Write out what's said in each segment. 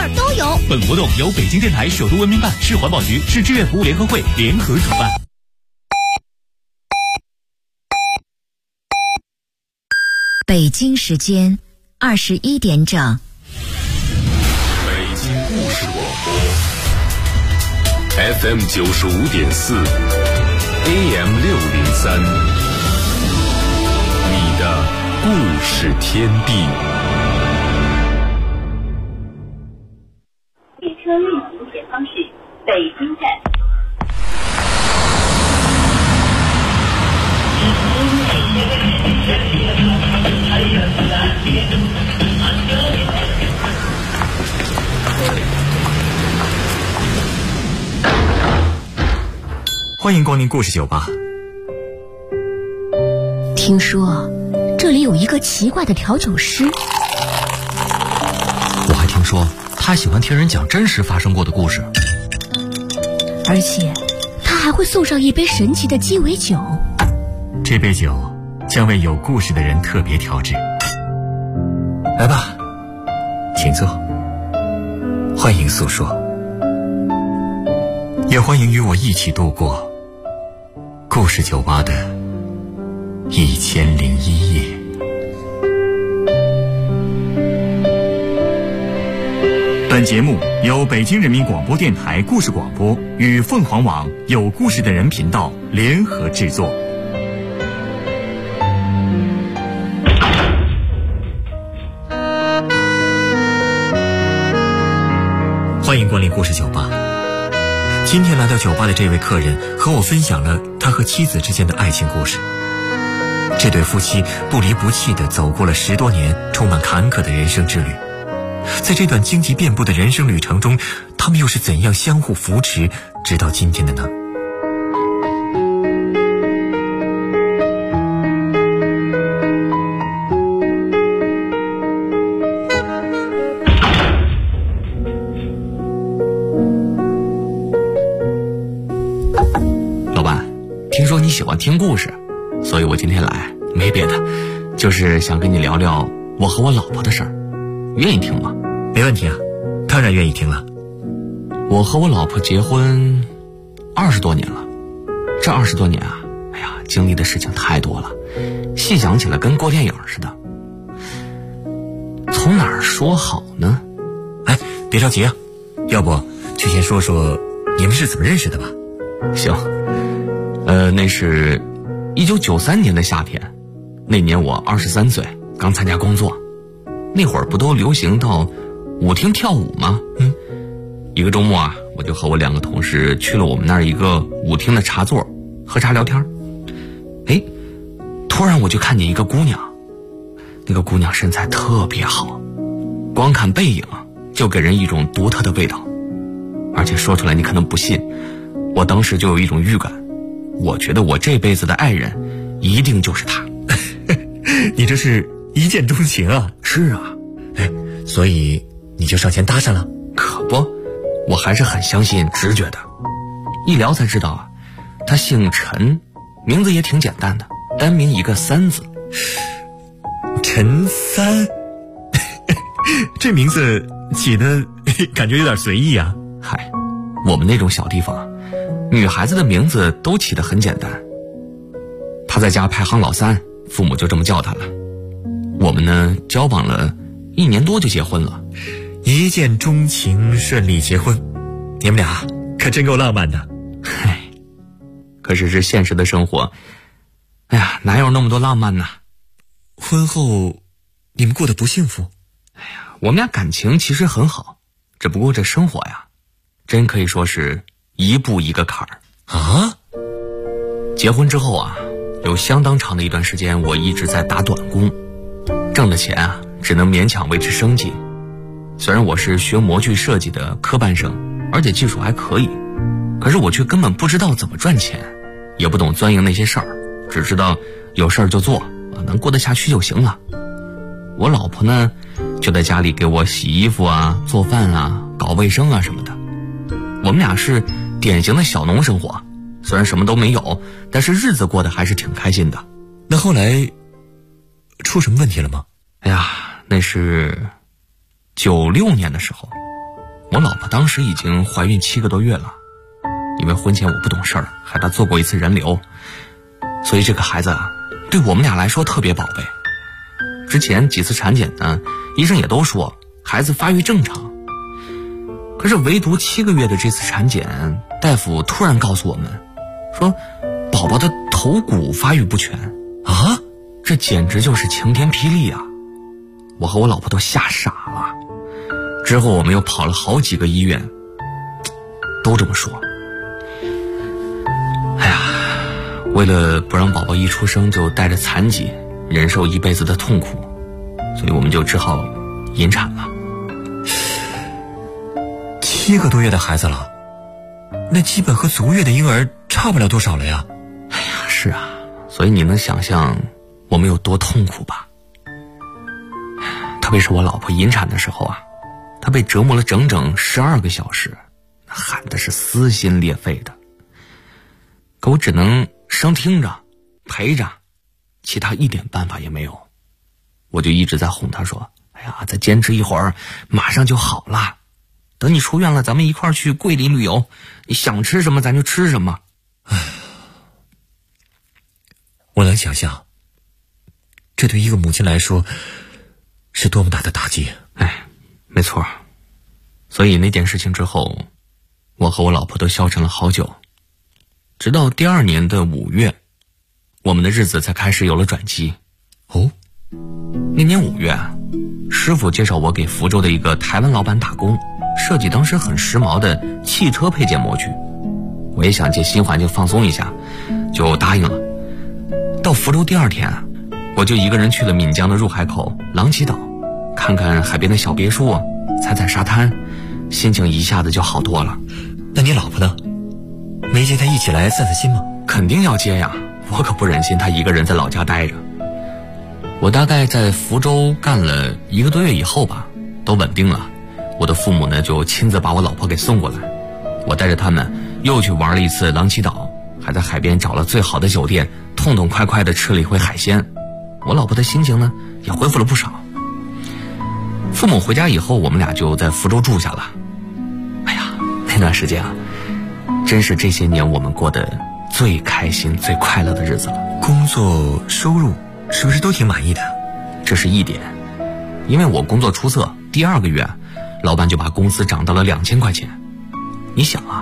儿都有。 本活动由北京电台首都文明办、市环保局、市志愿服务联合会联合主办。 北京时间21点整。 北京故事广播 FM 95.4 AM 603，你的故事天地。 列车运行前方是北京站。 欢迎光临故事酒吧。 听说这里有一个奇怪的调酒师， 我还听说他喜欢听人讲真实发生过的故事， 而且他还会送上一杯神奇的鸡尾酒。 这杯酒将为有故事的人特别调制。来吧，请坐，欢迎诉说，也欢迎与我一起度过故事酒吧的1001夜。本节目由北京人民广播电台故事广播与凤凰网有故事的人频道联合制作。欢迎光临故事酒吧。今天来到酒吧的这位客人和我分享了他和妻子之间的爱情故事。这对夫妻不离不弃地走过了10多年充满坎坷的人生之旅。在这段荆棘遍布的人生旅程中，他们又是怎样相互扶持直到今天的呢？ 听说你喜欢听故事，所以我今天来没别的，就是想跟你聊聊我和我老婆的事儿，愿意听吗？ 没问题啊，当然愿意听了。 我和我老婆结婚20多年了，这20多年啊，哎呀，经历的事情太多了，细想起来跟过电影似的。从哪儿说好呢？ 哎，别着急啊，要不就先说说你们是怎么认识的吧。 行。那是1993年的夏天，那年我23岁，刚参加工作。那会儿不都流行到舞厅跳舞吗？一个周末啊，我就和我2个同事去了我们那儿一个舞厅的茶座，喝茶聊天。突然我就看见一个姑娘，那个姑娘身材特别好，光看背影就给人一种独特的味道。而且说出来你可能不信，我当时就有一种预感，我觉得我这辈子的爱人一定就是他。 你这是一见钟情啊？ 是啊。 所以你就上前搭讪了？ 可不，我还是很相信直觉的。一聊才知道啊，他姓陈，名字也挺简单的，单名一个3字。 陈三。这名字起的感觉有点随意啊。 嗨，我们那种小地方女孩子的名字都起得很简单。她在家排行老3，父母就这么叫她了。我们呢，交往了1年多就结婚了， 一见钟情，顺利结婚。你们俩可真够浪漫的。 嗨，可是这现实的生活，哎呀，哪有那么多浪漫呢？ 婚后你们过得不幸福？ 哎呀，我们俩感情其实很好，只不过这生活呀，真可以说是一步一个坎儿啊。 结婚之后啊，有相当长的一段时间我一直在打短工，挣的钱啊只能勉强维持生计。虽然我是学模具设计的科班生，而且技术还可以，可是我却根本不知道怎么赚钱，也不懂钻营那些事儿，只知道有事儿就做，能过得下去就行了。我老婆呢，就在家里给我洗衣服啊、做饭啊、搞卫生啊什么的。我们俩是典型的小农生活，虽然什么都没有，但是日子过得还是挺开心的。 那后来出什么问题了吗？ 哎呀，那是96年的时候， 我老婆当时已经怀孕7个多月了，因为婚前我不懂事儿，害她做过一次人流，所以这个孩子啊，对我们俩来说特别宝贝。之前几次产检呢，医生也都说孩子发育正常，可是唯独7个月的这次产检，大夫突然告诉我们说宝宝的头骨发育不全啊，这简直就是晴天霹雳啊！我和我老婆都吓傻了。之后我们又跑了好几个医院，都这么说。哎呀，为了不让宝宝一出生就带着残疾忍受一辈子的痛苦，所以我们就只好引产了。 7个多月的孩子了，那基本和足月的婴儿差不了多少了呀。 哎呀，是啊，所以你能想象我们有多痛苦吧？特别是我老婆引产的时候啊，她被折磨了整整12个小时，喊的是撕心裂肺的。可我只能生听着陪着，其他一点办法也没有。我就一直在哄她说，哎呀，再坚持一会儿马上就好了，等你出院了咱们一块儿去桂林旅游，你想吃什么咱就吃什么。 我能想象这对一个母亲来说是多么大的打击。 没错，所以那件事情之后，我和我老婆都消沉了好久，直到第2年的5月，我们的日子才开始有了转机。那年5月啊，师傅介绍我给福州的一个台湾老板打工，设计当时很时髦的汽车配件模具。我也想借新环境放松一下，就答应了。到福州第2天啊，我就一个人去了闽江的入海口狼崎岛，看看海边的小别墅，踩踩沙滩，心情一下子就好多了。 那你老婆呢？没接她一起来散散心吗？ 肯定要接呀，我可不忍心她一个人在老家待着。我大概在福州干了1个多月以后吧，都稳定了，我的父母呢就亲自把我老婆给送过来。我带着他们又去玩了一次狼崎岛，还在海边找了最好的酒店，痛痛快快地吃了一回海鲜。我老婆的心情呢也恢复了不少。父母回家以后，我们俩就在福州住下了。哎呀，那段时间啊，真是这些年我们过得最开心最快乐的日子了。 工作收入是不是都挺满意的？ 这是一点，因为我工作出色，第2个月老板就把工资涨到了2000块钱。你想啊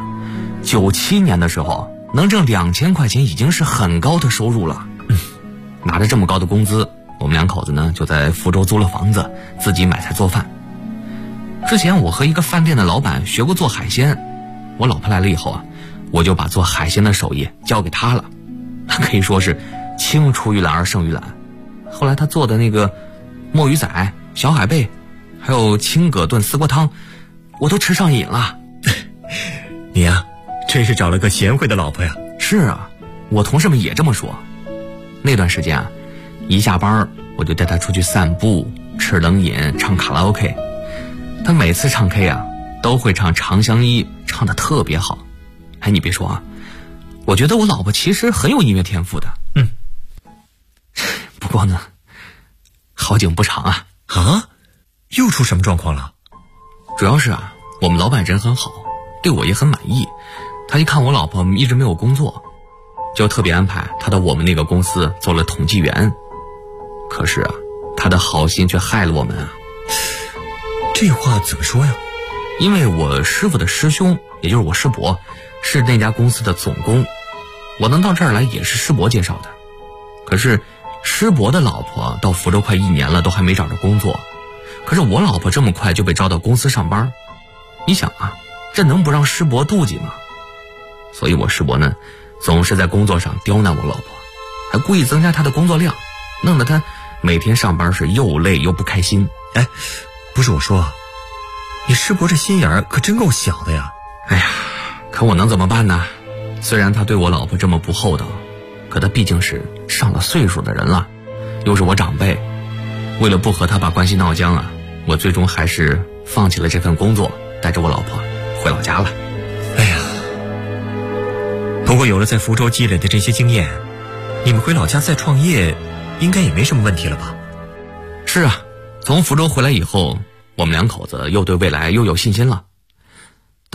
，97年的时候能挣2000块钱已经是很高的收入了。拿着这么高的工资，我们2口子呢就在福州租了房子，自己买菜做饭。之前我和一个饭店的老板学过做海鲜，我老婆来了以后啊，我就把做海鲜的手艺交给她了，可以说是青出于蓝而胜于蓝。后来她做的那个墨鱼仔、小海贝还有青蛤炖丝瓜汤，我都吃上瘾了。 你呀，真是找了个贤惠的老婆呀。 是啊，我同事们也这么说。那段时间啊，一下班我就带她出去散步、吃冷饮、唱卡拉 OK。她每次唱 K 啊，都会唱《长相依》，唱得特别好。你别说啊，我觉得我老婆其实很有音乐天赋的。不过呢，好景不长啊。 又出什么状况了？ 主要是啊，我们老板人很好，对我也很满意。他一看我老婆一直没有工作，就特别安排他到我们那个公司做了统计员。可是啊，他的好心却害了我们啊。 这话怎么说呀？ 因为我师傅的师兄，也就是我师伯，是那家公司的总工，我能到这儿来也是师伯介绍的。可是师伯的老婆到福州快1年了，都还没找着工作。可是我老婆这么快就被招到公司上班，你想啊，这能不让师伯妒忌吗？所以我师伯呢，总是在工作上刁难我老婆，还故意增加她的工作量，弄得她每天上班是又累又不开心。 不是我说，你师伯这心眼儿可真够小的呀。 可我能怎么办呢？虽然他对我老婆这么不厚道，可他毕竟是上了岁数的人了，又是我长辈，为了不和他把关系闹僵啊，我最终还是放弃了这份工作，带着我老婆回老家了。 不过有了在福州积累的这些经验，你们回老家再创业应该也没什么问题了吧？ 是啊，从福州回来以后，我们2口子又对未来又有信心了。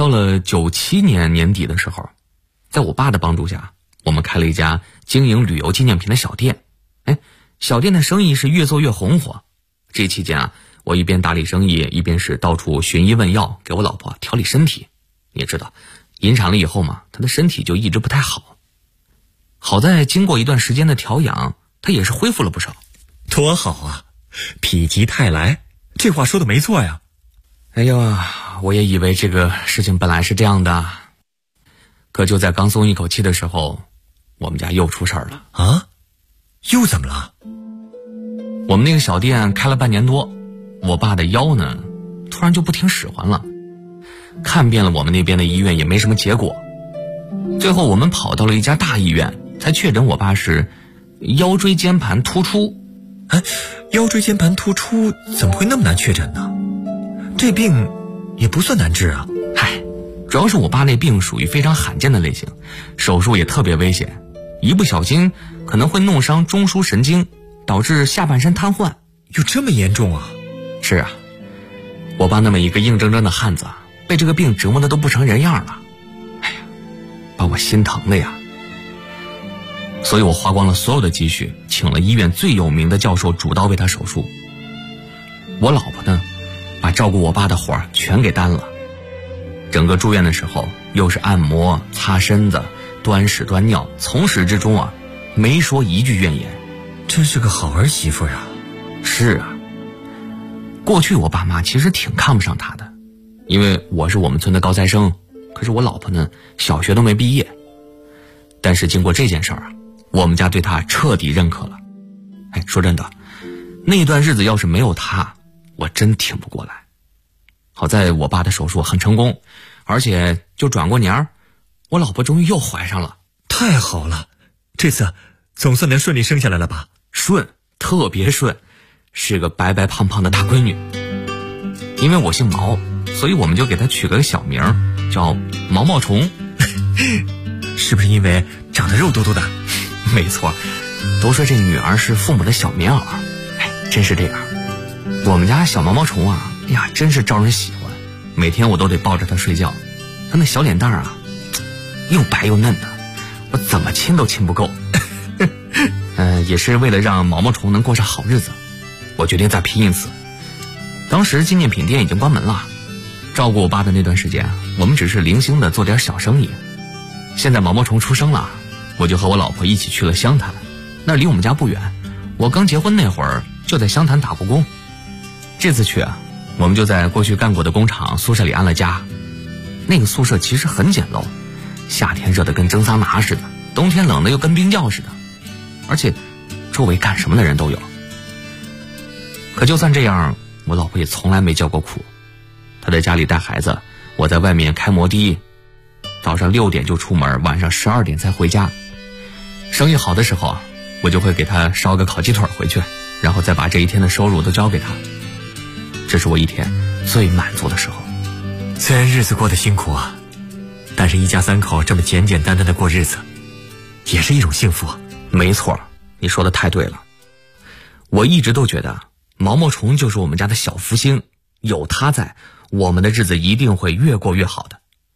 到了97年年底的时候，在我爸的帮助下，我们开了一家经营旅游纪念品的小店。小店的生意是越做越红火。这期间啊，我一边打理生意，一边是到处寻医问药，给我老婆调理身体。你也知道，引产了以后嘛，她的身体就一直不太好。好在经过一段时间的调养，她也是恢复了不少。 多好啊，否极泰来，这话说的没错呀。 哎呦，我也以为这个事情本来是这样的，可就在刚松一口气的时候，我们家又出事儿了。 啊？又怎么了？ 我们那个小店开了半年多，我爸的腰呢，突然就不听使唤了。看遍了我们那边的医院也没什么结果，最后我们跑到了一家大医院，才确诊我爸是腰椎间盘突出。 腰椎间盘突出怎么会那么难确诊呢？这病也不算难治啊。 主要是我爸那病属于非常罕见的类型，手术也特别危险，一不小心可能会弄伤中枢神经，导致下半身瘫痪。 有这么严重啊？ 是啊，我爸那么一个硬铮铮的汉子，被这个病折磨的都不成人样了。把我心疼的呀。所以我花光了所有的积蓄，请了医院最有名的教授主刀为他手术。我老婆呢，把照顾我爸的活儿全给担了。整个住院的时候，又是按摩、擦身子、端屎端尿，从始至终啊，没说一句怨言。 真是个好儿媳妇啊。 是啊，过去我爸妈其实挺看不上他的，因为我是我们村的高材生，可是我老婆呢，小学都没毕业。但是经过这件事儿啊，我们家对他彻底认可了。说真的，那段日子要是没有他，我真挺不过来。好在我爸的手术很成功，而且就转过年儿，我老婆终于又怀上了。 太好了，这次总算能顺利生下来了吧？ 顺，特别顺，是个白白胖胖的大闺女。因为我姓毛，所以我们就给她取了个小名叫毛毛虫。 是不是因为长得肉嘟嘟的？ 没错，都说这女儿是父母的小棉袄，真是这样。我们家小毛毛虫啊，真是招人喜欢，每天我都得抱着她睡觉。她那小脸蛋啊，又白又嫩的，我怎么亲都亲不够。也是为了让毛毛虫能过上好日子，我决定再拼一次。当时纪念品店已经关门了，照顾我爸的那段时间，我们只是零星的做点小生意。现在毛毛虫出生了，我就和我老婆一起去了湘潭，那离我们家不远，我刚结婚那会儿就在湘潭打过工。这次去啊，我们就在过去干过的工厂宿舍里安了家。那个宿舍其实很简陋，夏天热得跟蒸桑拿似的，冬天冷得又跟冰窖似的，而且周围干什么的人都有。可就算这样，我老婆也从来没叫过苦。她在家里带孩子，我在外面开摩的，早上6点就出门，晚上12点才回家。生意好的时候，我就会给她烧个烤鸡腿回去，然后再把这一天的收入都交给她。这是我一天最满足的时候。 虽然日子过得辛苦啊，但是一家3口这么简简单单的过日子，也是一种幸福啊。 没错，你说的太对了。我一直都觉得毛毛虫就是我们家的小福星，有它在，我们的日子一定会越过越好的。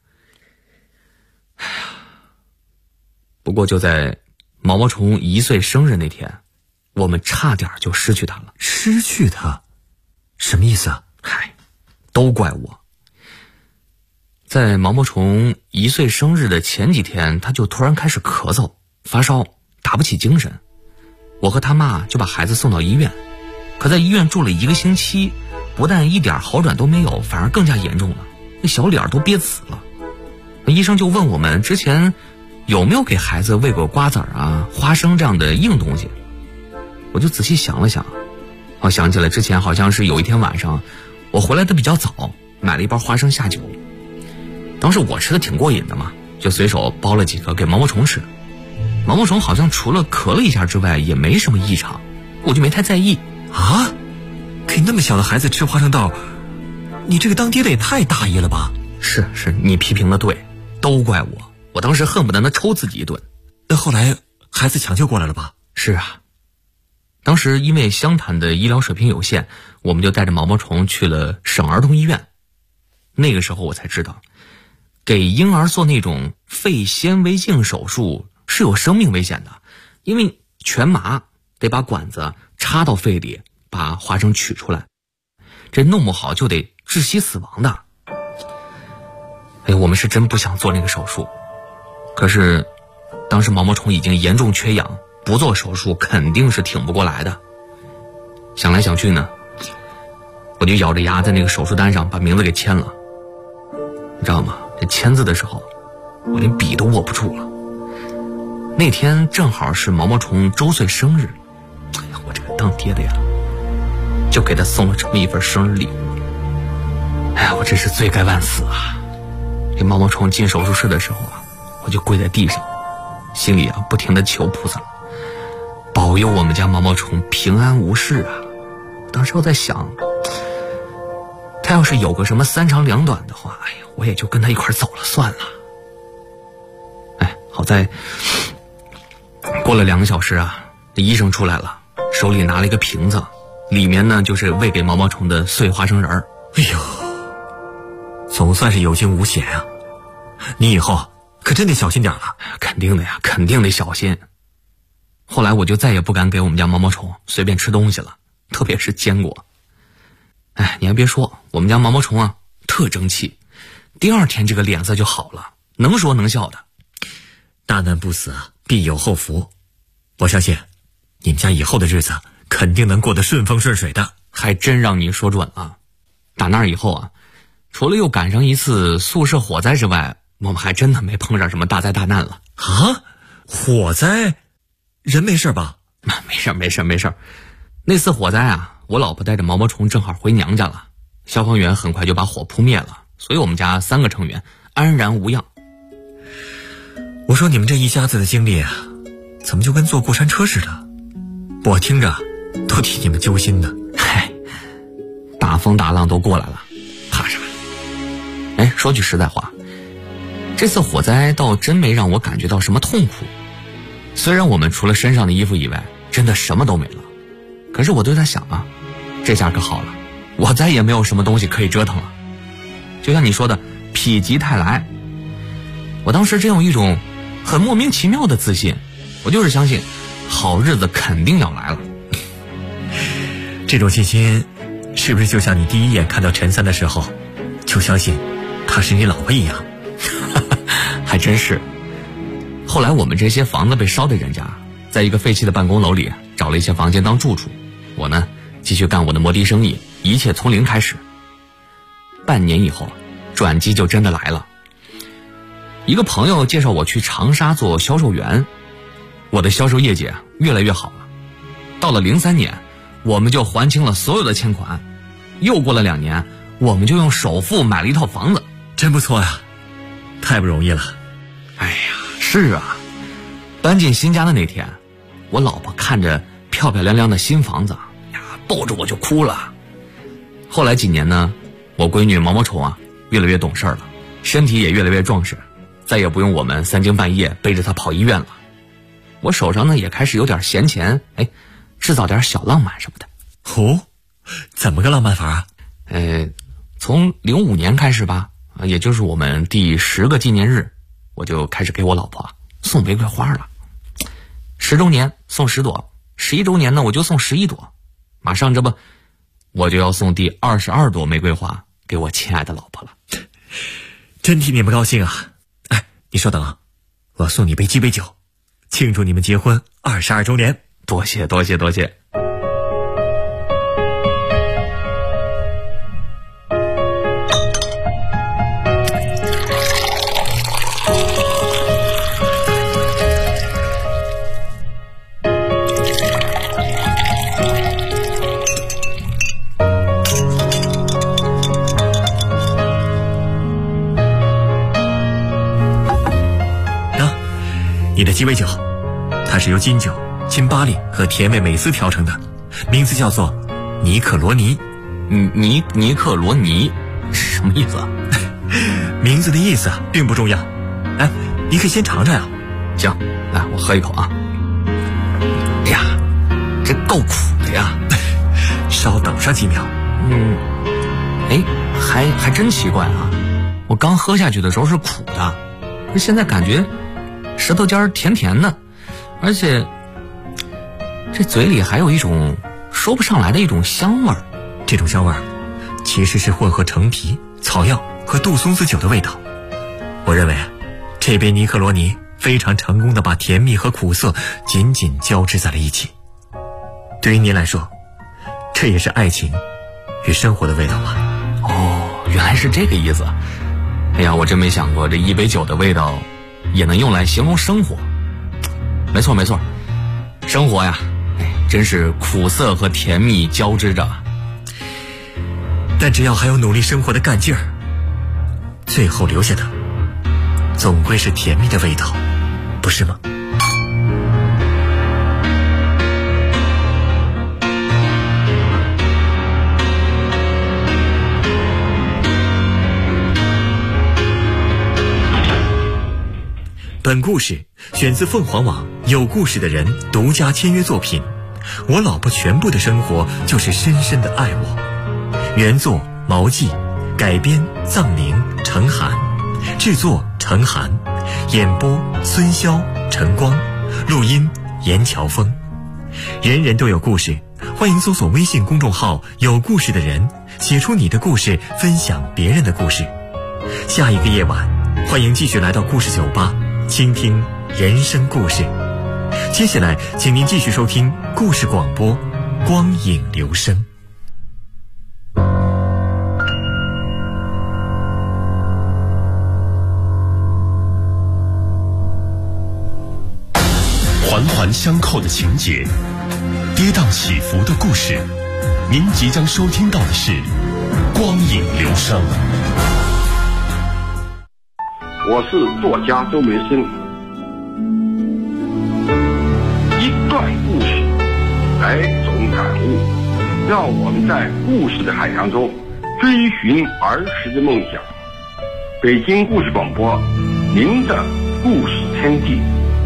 不过就在毛毛虫1岁生日那天，我们差点就失去它了。 失去它？什么意思啊？ 都怪我。在毛毛虫1岁生日的前几天，他就突然开始咳嗽、发烧，打不起精神。我和他妈就把孩子送到医院，可在医院住了1个星期，不但一点好转都没有，反而更加严重了，那小脸都憋紫了。医生就问我们之前有没有给孩子喂过瓜子啊、花生这样的硬东西。我就仔细想了想，我想起来之前好像是有一天晚上我回来的比较早，买了一包花生下酒。当时我吃的挺过瘾的嘛，就随手剥了几个给毛毛虫吃。毛毛虫好像除了咳了一下之外也没什么异常，我就没太在意。 啊？给那么小的孩子吃花生豆，你这个当爹的也太大意了吧？ 是，你批评的对，都怪我，我当时恨不得能抽自己一顿。 那后来孩子抢救过来了吧？ 是啊，当时因为湘潭的医疗水平有限，我们就带着毛毛虫去了省儿童医院。那个时候我才知道， 给婴儿做那种肺纤维镜手术是有生命危险的，因为全麻得把管子插到肺里，把花生取出来，这弄不好就得窒息死亡的。我们是真不想做那个手术，可是当时毛毛虫已经严重缺氧，不做手术肯定是挺不过来的。想来想去呢，我就咬着牙在那个手术单上把名字给签了。你知道吗？这签字的时候我连笔都握不住了。那天正好是毛毛虫周岁生日，我这个当爹的呀就给他送了这么一份生日礼物。我真是罪该万死啊。这毛毛虫进手术室的时候啊，我就跪在地上，心里不停地求菩萨保佑我们家毛毛虫平安无事啊。当时我在想，他要是有个什么三长两短的话，我也就跟他一块走了算了。好在过了2个小时啊，医生出来了，手里拿了一个瓶子，里面呢就是喂给毛毛虫的碎花生仁儿。 总算是有惊无险啊！你以后可真得小心点了。 肯定的呀，肯定得小心。后来我就再也不敢给我们家毛毛虫随便吃东西了，特别是坚果。你还别说，我们家毛毛虫啊特争气，第2天这个脸色就好了，能说能笑的。 大难不死必有后福，我相信你们家以后的日子肯定能过得顺风顺水的。 还真让你说准了。打那以后啊，除了又赶上一次宿舍火灾之外，我们还真的没碰上什么大灾大难了。 火灾？人没事吧？ 没事。那次火灾啊，我老婆带着毛毛虫正好回娘家了，消防员很快就把火扑灭了，所以我们家3个成员安然无恙。 我说你们这一家子的经历啊，怎么就跟坐过山车似的？我听着都替你们揪心呢。 大风大浪都过来了，怕啥？说句实在话，这次火灾倒真没让我感觉到什么痛苦。虽然我们除了身上的衣服以外真的什么都没了，可是我都在想啊，这下可好了，我再也没有什么东西可以折腾了。就像你说的否极泰来，我当时真有一种很莫名其妙的自信，我就是相信好日子肯定要来了。 这种信心是不是就像你第一眼看到陈三的时候就相信她是你老婆一样？ 还真是。后来我们这些房子被烧的人家，在一个废弃的办公楼里找了一些房间当住处，我呢继续干我的摩的生意，一切从零开始。半年以后，转机就真的来了。一个朋友介绍我去长沙做销售员，我的销售业绩越来越好了。到了03年，我们就还清了所有的欠款，又过了2年，我们就用首付买了一套房子。 真不错呀，太不容易了。 是啊，搬进新家的那天，我老婆看着漂漂亮亮的新房子抱着我就哭了。后来几年呢，我闺女毛毛虫越来越懂事了，身体也越来越壮实，再也不用我们3更半夜背着她跑医院了。我手上呢也开始有点闲钱，制造点小浪漫什么的。 怎么个浪漫法啊？ 从05年开始吧，也就是我们第10个纪念日，我就开始给我老婆送玫瑰花了。10周年送10朵，11周年呢我就送11朵，马上这不我就要送第22朵玫瑰花给我亲爱的老婆了。 真替你们高兴啊！你稍等，我要送你杯鸡尾酒，庆祝你们结婚22周年。 多谢。 你的鸡尾酒，它是由金酒、金巴利和甜味美思调成的，名字叫做尼克罗尼。 尼克罗尼是什么意思啊？ 名字的意思并不重要。你可以先尝尝呀。 行，来我喝一口啊。这够苦的呀。 稍等上几秒。 还真奇怪啊。 我刚喝下去的时候是苦的，现在感觉舌头尖甜甜的，而且这嘴里还有一种说不上来的一种香味儿。 这种香味儿其实是混合橙皮、草药和杜松子酒的味道。我认为这杯尼克罗尼非常成功地把甜蜜和苦涩紧紧交织在了一起。对于您来说，这也是爱情与生活的味道吗？ 哦，原来是这个意思。哎呀，我真没想过这一杯酒的味道也能用来形容生活。没错没错，生活呀，真是苦涩和甜蜜交织着。 但只要还有努力生活的干劲儿，最后留下的总归是甜蜜的味道，不是吗？本故事选自凤凰网有故事的人独家签约作品。我老婆全部的生活就是深深的爱我。原作毛记，改编藏宁、程涵，制作程涵，演播孙潇、陈光，录音严乔峰。人人都有故事，欢迎搜索微信公众号有故事的人，写出你的故事，分享别人的故事。下一个夜晚，欢迎继续来到故事酒吧，倾听人生故事。接下来请您继续收听故事广播光影留声。 环环相扣的情节，跌宕起伏的故事，您即将收听到的是光影留声。 我是作家周梅生。一段故事，百种感悟，让我们在故事的海洋中追寻儿时的梦想。北京故事广播，您的故事天地。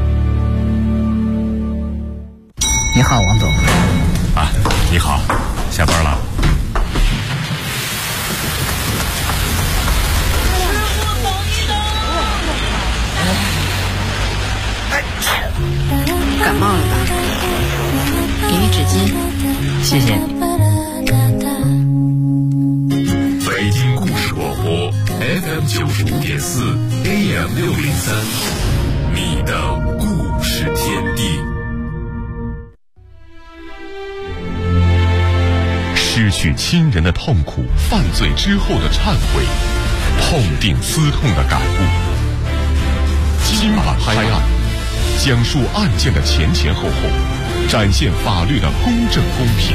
你好，王总。 啊，你好，下班了。 感冒了吧？给你纸巾，谢谢你。 北京故事广播 FM 95.4 AM 603，你的故事天地。失去亲人的痛苦，犯罪之后的忏悔，痛定思痛的感悟。今晚拍案，讲述案件的前前后后，展现法律的公正公平。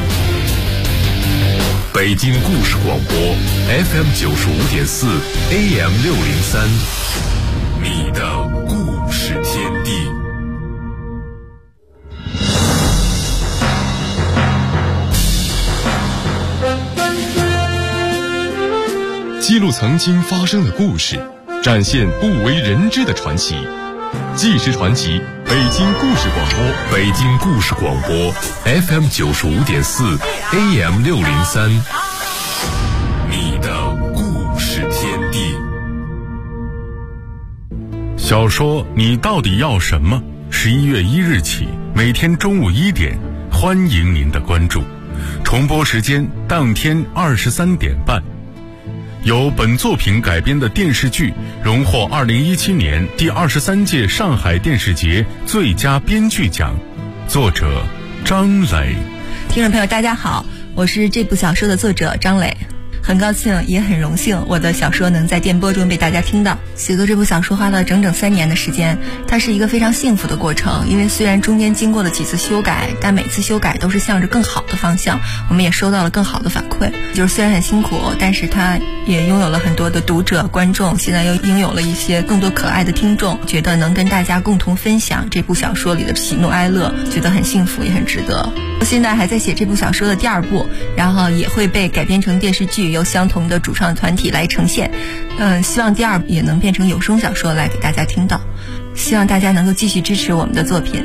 北京故事广播 FM 95.4 AM 603，你的故事天地。记录曾经发生的故事，展现不为人知的传奇。纪实传奇，北京故事广播，北京故事广播 FM 95.4 AM 603，你的故事天地。 小说你到底要什么？11月1日起，每天中午1点，欢迎您的关注。重播时间当天23点半。由本作品改编的电视剧荣获2017年第23届上海电视节最佳编剧奖，作者张磊。 听众朋友大家好，我是这部小说的作者张磊。很高兴也很荣幸我的小说能在电波中被大家听到。写作这部小说花了整整3年的时间，它是一个非常幸福的过程，因为虽然中间经过了几次修改，但每次修改都是向着更好的方向，我们也收到了更好的反馈。就是虽然很辛苦，但是它也拥有了很多的读者观众，现在又拥有了一些更多可爱的听众，觉得能跟大家共同分享这部小说里的喜怒哀乐，觉得很幸福也很值得。我现在还在写这部小说的第2部，然后也会被改编成电视剧，由相同的主创团体来呈现。希望第2部也能变成有声小说来给大家听到。希望大家能够继续支持我们的作品。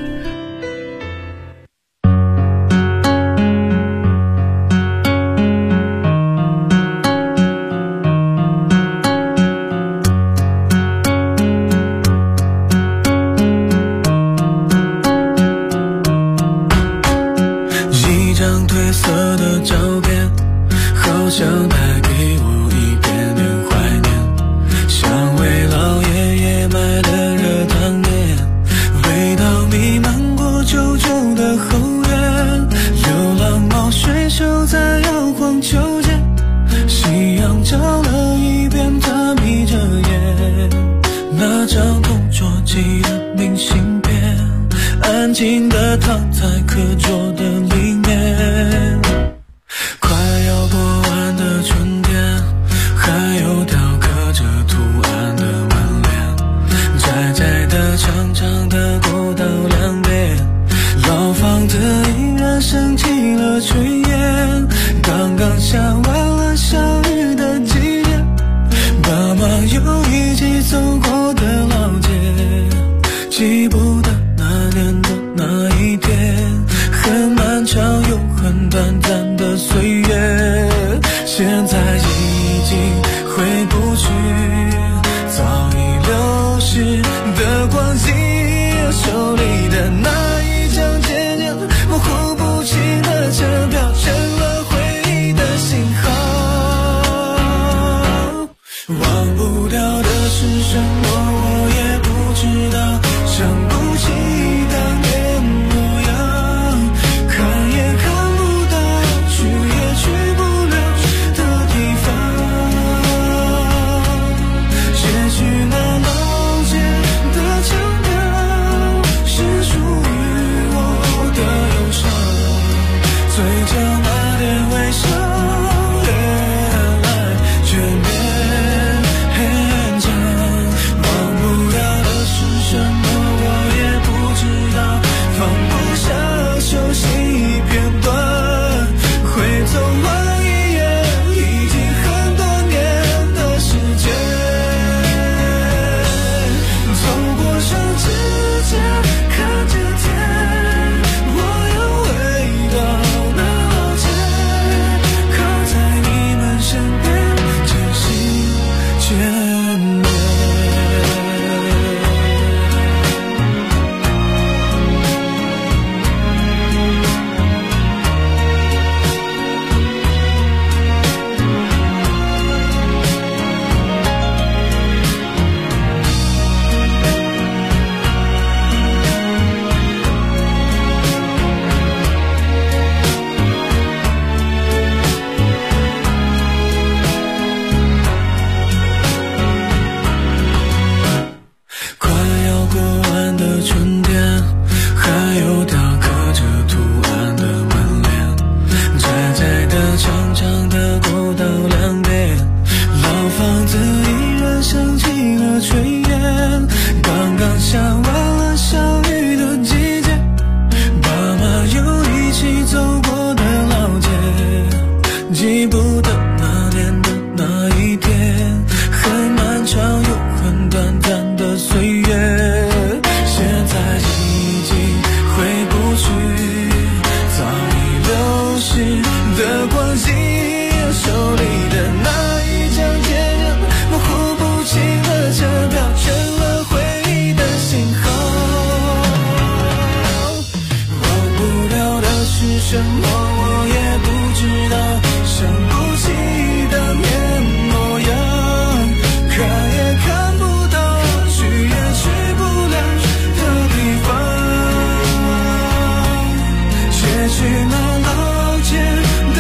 安静地躺在课桌的里面，快要过完的春天，还有条刻着图案的门帘，窄窄的长长的过道两边，老房子依然升起了炊烟，刚刚下完了小雨的季节，爸妈又一起走过的老街，记不得那年的那一天，很漫长又很短暂的岁月，现在已经回不去早已流逝的光景，手里的那一张渐渐模糊不清的车票，成了回忆的信号。忘不掉的是什么我也不知道，想不起当年模样，看也看不到，去也去不了的地方，写去那老街的腔调，是属于我的忧伤，嘴角那点微笑越来却勉强，忘不掉的是什么我也不知道，放不下熟悉片段，会走完一页已经很多年的时间，走过上指甲看着天，我又回到那老街，靠在你们身边渐行渐远。快要过完的春天，还有条刻着图案的门帘，窄窄的长长的过道两边，老房子依然升起了炊烟，刚刚下完了小雨的季节，爸妈又一起走过的老街，记不得那年的那一天，很漫长又很短暂的岁月，现在已经回不去早已流逝的光景，手里的那一张渐渐模糊不清的车票，成了回忆的信号。忘不了的是什么我也不知道，想不起当年模样，看也看不到，去也去不了的地方，写去那